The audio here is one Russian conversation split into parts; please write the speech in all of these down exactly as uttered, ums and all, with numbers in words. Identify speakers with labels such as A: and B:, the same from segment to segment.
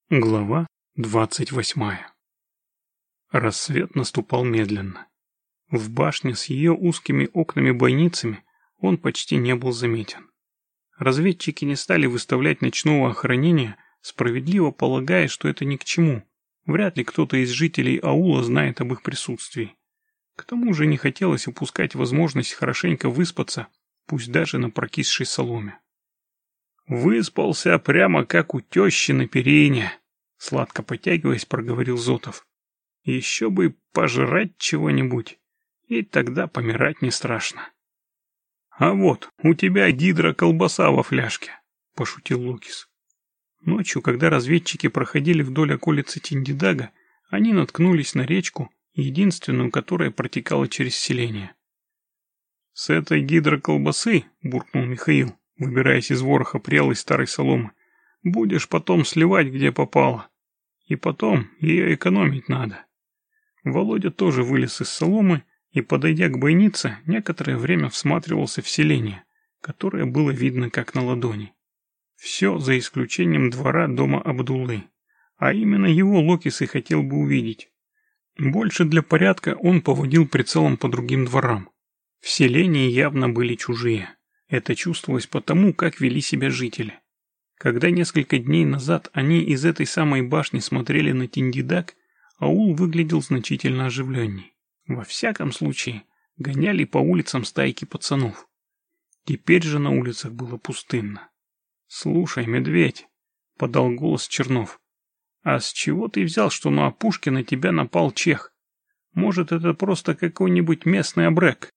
A: Глава двадцать восьмая. Рассвет наступал медленно. В башне с ее узкими окнами-бойницами он почти не был заметен. Разведчики не стали выставлять ночного охранения, справедливо полагая, что это ни к чему. Вряд ли кто-то из жителей аула знает об их присутствии. К тому же не хотелось упускать возможность хорошенько выспаться, пусть даже на прокисшей соломе. «Выспался прямо как у тещи на перине», — сладко потягиваясь, проговорил Зотов. «Еще бы пожрать чего-нибудь, и тогда помирать не страшно». «А вот, у тебя гидроколбаса во фляжке», — пошутил Лукис. Ночью, когда разведчики проходили вдоль околицы Тиндидага, они наткнулись на речку, единственную, которая протекала через селение. «С этой гидроколбасы», — буркнул Михаил, выбираясь из вороха прелой старой соломы, «будешь потом сливать, где попало. И потом ее экономить надо». Володя тоже вылез из соломы и, подойдя к бойнице, некоторое время всматривался в селение, которое было видно как на ладони. Все за исключением двора дома Абдуллы, а именно его Локис и хотел бы увидеть. Больше для порядка он поводил прицелом по другим дворам. В селении явно были чужие. Это чувствовалось потому, как вели себя жители. Когда несколько дней назад они из этой самой башни смотрели на Тиндидаг, аул выглядел значительно оживленней. Во всяком случае, гоняли по улицам стайки пацанов. Теперь же на улицах было пустынно. «Слушай, медведь», — подал голос Чернов, — «а с чего ты взял, что на опушке на тебя напал чех? Может, это просто какой-нибудь местный абрек?»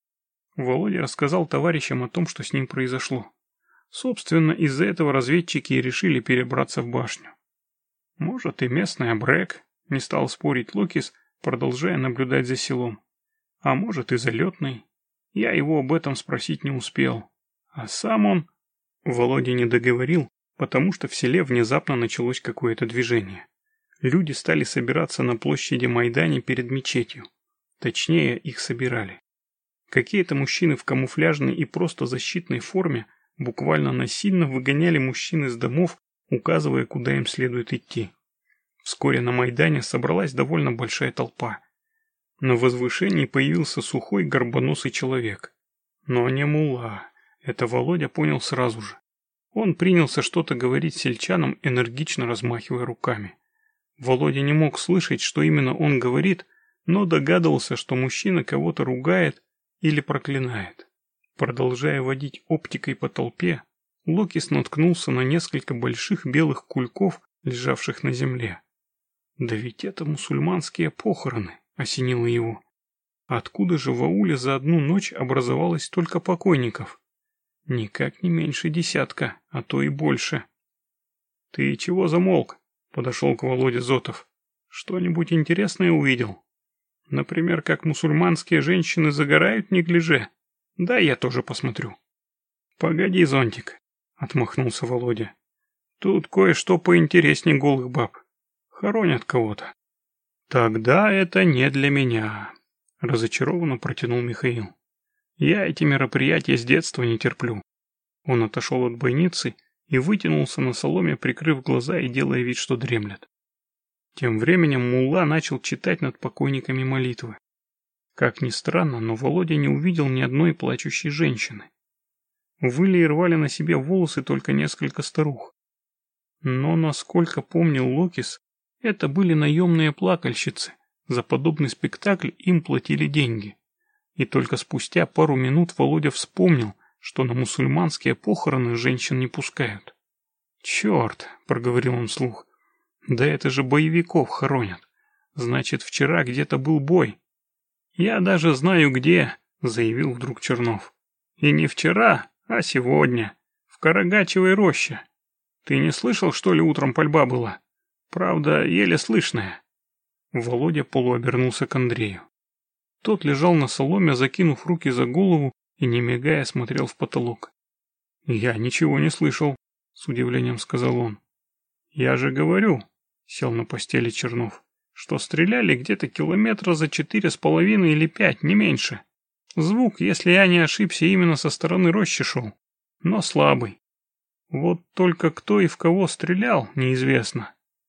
A: Володя рассказал товарищам о том, что с ним произошло. Собственно, из-за этого разведчики и решили перебраться в башню. «Может, и местный абрек», — не стал спорить Локис, продолжая наблюдать за селом. «А может, и залетный. Я его об этом спросить не успел. А сам он...» Володя не договорил, потому что в селе внезапно началось какое-то движение. Люди стали собираться на площади Майдане перед мечетью. Точнее, их собирали. Какие-то мужчины в камуфляжной и просто защитной форме буквально насильно выгоняли мужчин из домов, указывая, куда им следует идти. Вскоре на Майдане собралась довольно большая толпа. На возвышении появился сухой горбоносый человек. Но не мулла. Это Володя понял сразу же. Он принялся что-то говорить сельчанам, энергично размахивая руками. Володя не мог слышать, что именно он говорит, но догадывался, что мужчина кого-то ругает или проклинает. Продолжая водить оптикой по толпе, Локис наткнулся на несколько больших белых кульков, лежавших на земле. «Да ведь это мусульманские похороны», — осенило его. «Откуда же в ауле за одну ночь образовалось столько покойников? Никак не меньше десятка, а то и больше». «Ты чего замолк?» — подошел к Володе Зотов. «Что-нибудь интересное увидел? Например, как мусульманские женщины загорают неглиже? Да, я тоже посмотрю». «Погоди, зонтик», — отмахнулся Володя. «Тут кое-что поинтереснее голых баб. Хоронят кого-то». «Тогда это не для меня», — разочарованно протянул Михаил. «Я эти мероприятия с детства не терплю». Он отошел от бойницы и вытянулся на соломе, прикрыв глаза и делая вид, что дремлет. Тем временем мулла начал читать над покойниками молитвы. Как ни странно, но Володя не увидел ни одной плачущей женщины. Выли и рвали на себе волосы только несколько старух. Но, насколько помнил Локис, это были наемные плакальщицы. За подобный спектакль им платили деньги. И только спустя пару минут Володя вспомнил, что на мусульманские похороны женщин не пускают. «Черт!» — проговорил он вслух. «Да это же боевиков хоронят. Значит, вчера где-то был бой». «Я даже знаю где», — заявил вдруг Чернов. «И не вчера, а сегодня, в Карагачевой роще. Ты не слышал, что ли, утром пальба была? Правда, еле слышная». Володя полуобернулся к Андрею. Тот лежал на соломе, закинув руки за голову и, не мигая, смотрел в потолок. «Я ничего не слышал», — с удивлением сказал он. «Я же говорю», — сел на постели Чернов, «что стреляли где-то километра за четыре с половиной или пять, не меньше. Звук, если я не ошибся, именно со стороны рощи шел, но слабый. Вот только кто и в кого стрелял, неизвестно.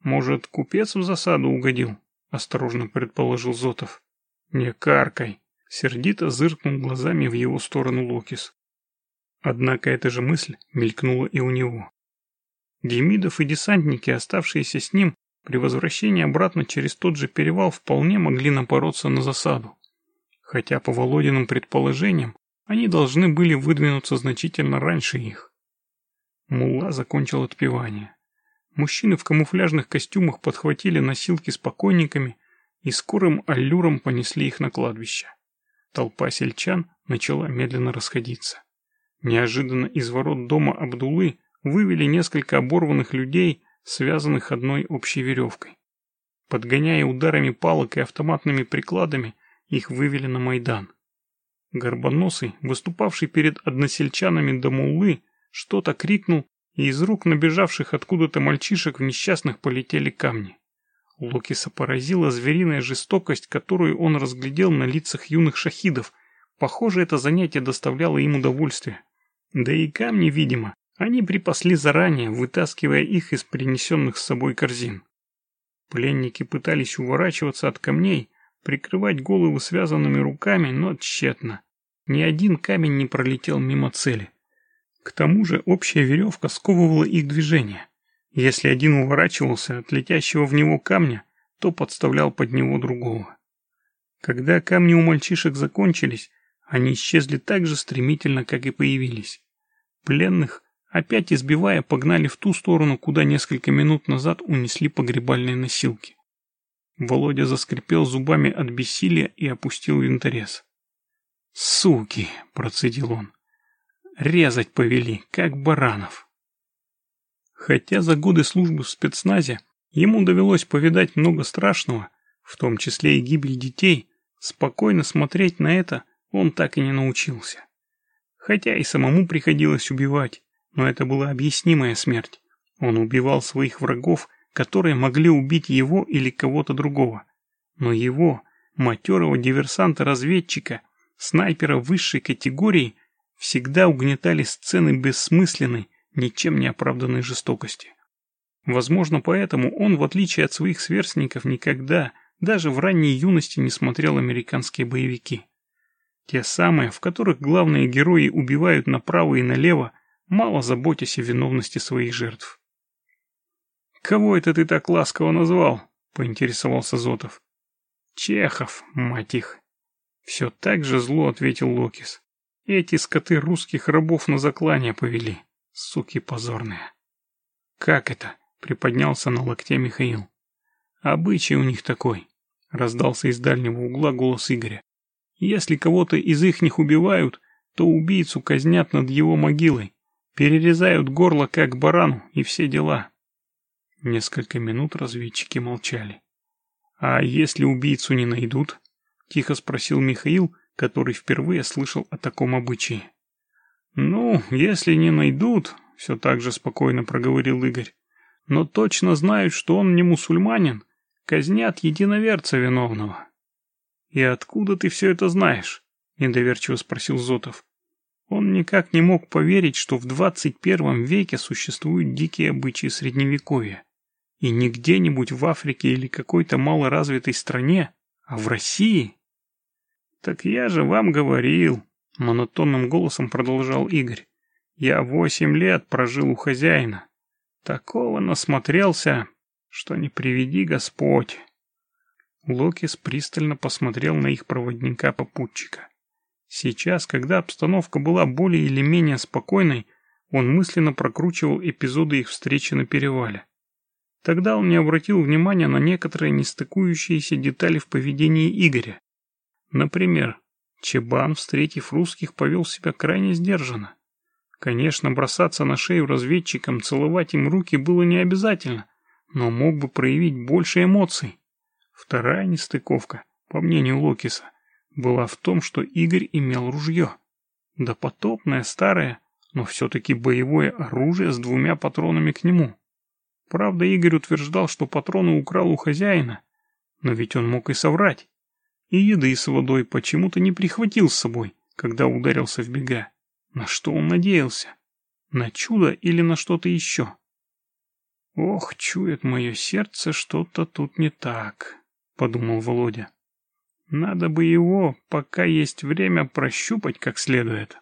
A: Может, купец в засаду угодил? Осторожно предположил Зотов. Не каркай. Сердито зыркнул глазами в его сторону Локис. Однако эта же мысль мелькнула и у него. Демидов и десантники, оставшиеся с ним, при возвращении обратно через тот же перевал вполне могли напороться на засаду. Хотя, по Володиным предположениям, они должны были выдвинуться значительно раньше их. Мулла закончил отпевание. Мужчины в камуфляжных костюмах подхватили носилки с покойниками и скорым аллюром понесли их на кладбище. Толпа сельчан начала медленно расходиться. Неожиданно из ворот дома Абдуллы вывели несколько оборванных людей, связанных одной общей веревкой. Подгоняя ударами палок и автоматными прикладами, их вывели на Майдан. Горбоносый, выступавший перед односельчанами до Муллы, что-то крикнул, и из рук набежавших откуда-то мальчишек в несчастных полетели камни. Локиса поразила звериная жестокость, которую он разглядел на лицах юных шахидов. Похоже, это занятие доставляло им удовольствие. Да и камни, видимо, они припасли заранее, вытаскивая их из принесенных с собой корзин. Пленники пытались уворачиваться от камней, прикрывать головы связанными руками, но тщетно. Ни один камень не пролетел мимо цели. К тому же общая веревка сковывала их движение. Если один уворачивался от летящего в него камня, то подставлял под него другого. Когда камни у мальчишек закончились, они исчезли так же стремительно, как и появились. Пленных, опять избивая, погнали в ту сторону, куда несколько минут назад унесли погребальные носилки. Володя заскрипел зубами от бессилия и опустил винторез. «Суки!» – процедил он. «Резать повели, как баранов». Хотя за годы службы в спецназе ему довелось повидать много страшного, в том числе и гибель детей, спокойно смотреть на это он так и не научился. Хотя и самому приходилось убивать, но это была объяснимая смерть. Он убивал своих врагов, которые могли убить его или кого-то другого. Но его, матерого диверсанта-разведчика, снайпера высшей категории, всегда угнетали сцены бессмысленной, ничем не оправданной жестокости. Возможно, поэтому он, в отличие от своих сверстников, никогда, даже в ранней юности, не смотрел американские боевики. Те самые, в которых главные герои убивают направо и налево, мало заботясь о виновности своих жертв. «Кого это ты так ласково назвал?» — поинтересовался Зотов. «Чехов, мать их!» Все так же зло ответил Локис. «Эти скоты русских рабов на заклание повели. Суки позорные». «Как это?» — приподнялся на локте Михаил. «Обычай у них такой», — раздался из дальнего угла голос Игоря. «Если кого-то из ихних убивают, то убийцу казнят над его могилой, перерезают горло как барану и все дела». Несколько минут разведчики молчали. «А если убийцу не найдут?» — тихо спросил Михаил, который впервые слышал о таком обычае. «Ну, если не найдут», — все так же спокойно проговорил Игорь, «но точно знают, что он не мусульманин, казнят единоверца виновного». «И откуда ты все это знаешь?» — недоверчиво спросил Зотов. Он никак не мог поверить, что в двадцать первом веке существуют дикие обычаи средневековья. И не где-нибудь в Африке или какой-то малоразвитой стране, а в России. «Так я же вам говорил», — монотонным голосом продолжал Игорь. «Я восемь лет прожил у хозяина. Такого насмотрелся, что не приведи Господь». Локис пристально посмотрел на их проводника-попутчика. Сейчас, когда обстановка была более или менее спокойной, он мысленно прокручивал эпизоды их встречи на перевале. Тогда он не обратил внимания на некоторые нестыкующиеся детали в поведении Игоря. Например, Чебан, встретив русских, повел себя крайне сдержанно. Конечно, бросаться на шею разведчикам, целовать им руки было не обязательно, но мог бы проявить больше эмоций. Вторая нестыковка, по мнению Локиса, была в том, что Игорь имел ружье. Допотопное, старое, но все-таки боевое оружие с двумя патронами к нему. Правда, Игорь утверждал, что патроны украл у хозяина, но ведь он мог и соврать. И еды с водой почему-то не прихватил с собой, когда ударился в бега. На что он надеялся? На чудо или на что-то еще? «Ох, чует мое сердце, что-то тут не так», — подумал Володя. «Надо бы его, пока есть время, прощупать как следует».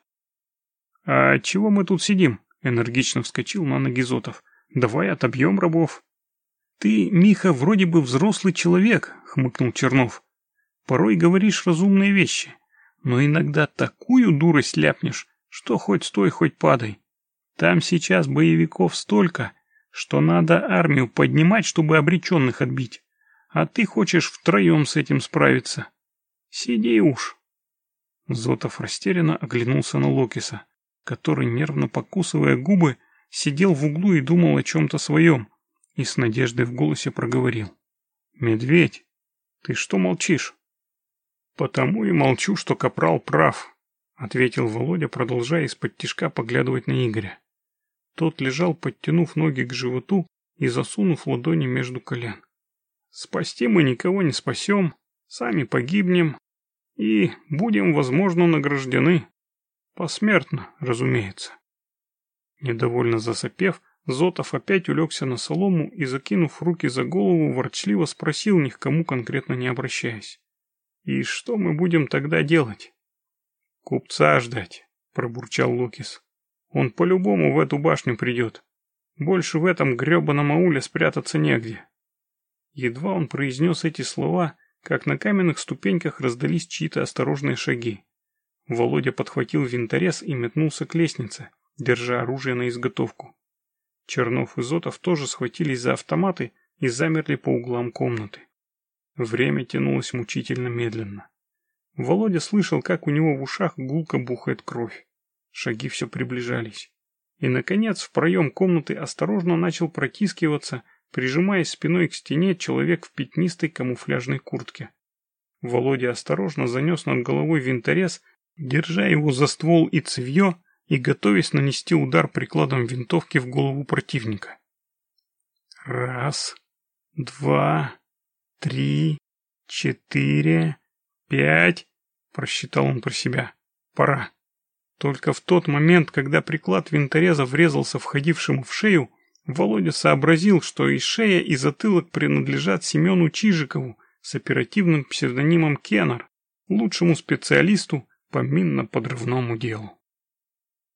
A: «А чего мы тут сидим?» — энергично вскочил на ноги Зотов. «Давай отобьем рабов». «Ты, Миха, вроде бы взрослый человек», — хмыкнул Чернов. «Порой говоришь разумные вещи, но иногда такую дурость ляпнешь, что хоть стой, хоть падай. Там сейчас боевиков столько, что надо армию поднимать, чтобы обреченных отбить. А ты хочешь втроем с этим справиться. Сиди уж». Зотов растерянно оглянулся на Локиса, который, нервно покусывая губы, сидел в углу и думал о чем-то своем, и с надеждой в голосе проговорил. «Медведь, ты что молчишь?» «Потому и молчу, что капрал прав», — ответил Володя, продолжая из-под тишка поглядывать на Игоря. Тот лежал, подтянув ноги к животу и засунув ладони между колен. «Спасти мы никого не спасем, сами погибнем и будем, возможно, награждены. Посмертно, разумеется». Недовольно засопев, Зотов опять улегся на солому и, закинув руки за голову, ворчливо спросил, ни к кому конкретно не обращаясь. «И что мы будем тогда делать?» «Купца ждать», — пробурчал Локис. «Он по-любому в эту башню придет. Больше в этом гребаном ауле спрятаться негде». Едва он произнес эти слова, как на каменных ступеньках раздались чьи-то осторожные шаги. Володя подхватил винторез и метнулся к лестнице, держа оружие на изготовку. Чернов и Зотов тоже схватились за автоматы и замерли по углам комнаты. Время тянулось мучительно медленно. Володя слышал, как у него в ушах гулко бухает кровь. Шаги все приближались. И, наконец, в проем комнаты осторожно начал протискиваться, прижимаясь спиной к стене, человек в пятнистой камуфляжной куртке. Володя осторожно занес над головой винторез, держа его за ствол и цевье, и готовясь нанести удар прикладом винтовки в голову противника. «Раз, два, три, четыре, пять», — просчитал он про себя. «Пора». Только в тот момент, когда приклад винтореза врезался входившему в шею, Володя сообразил, что и шея, и затылок принадлежат Семену Чижикову с оперативным псевдонимом Кеннер, лучшему специалисту по минно-подрывному делу.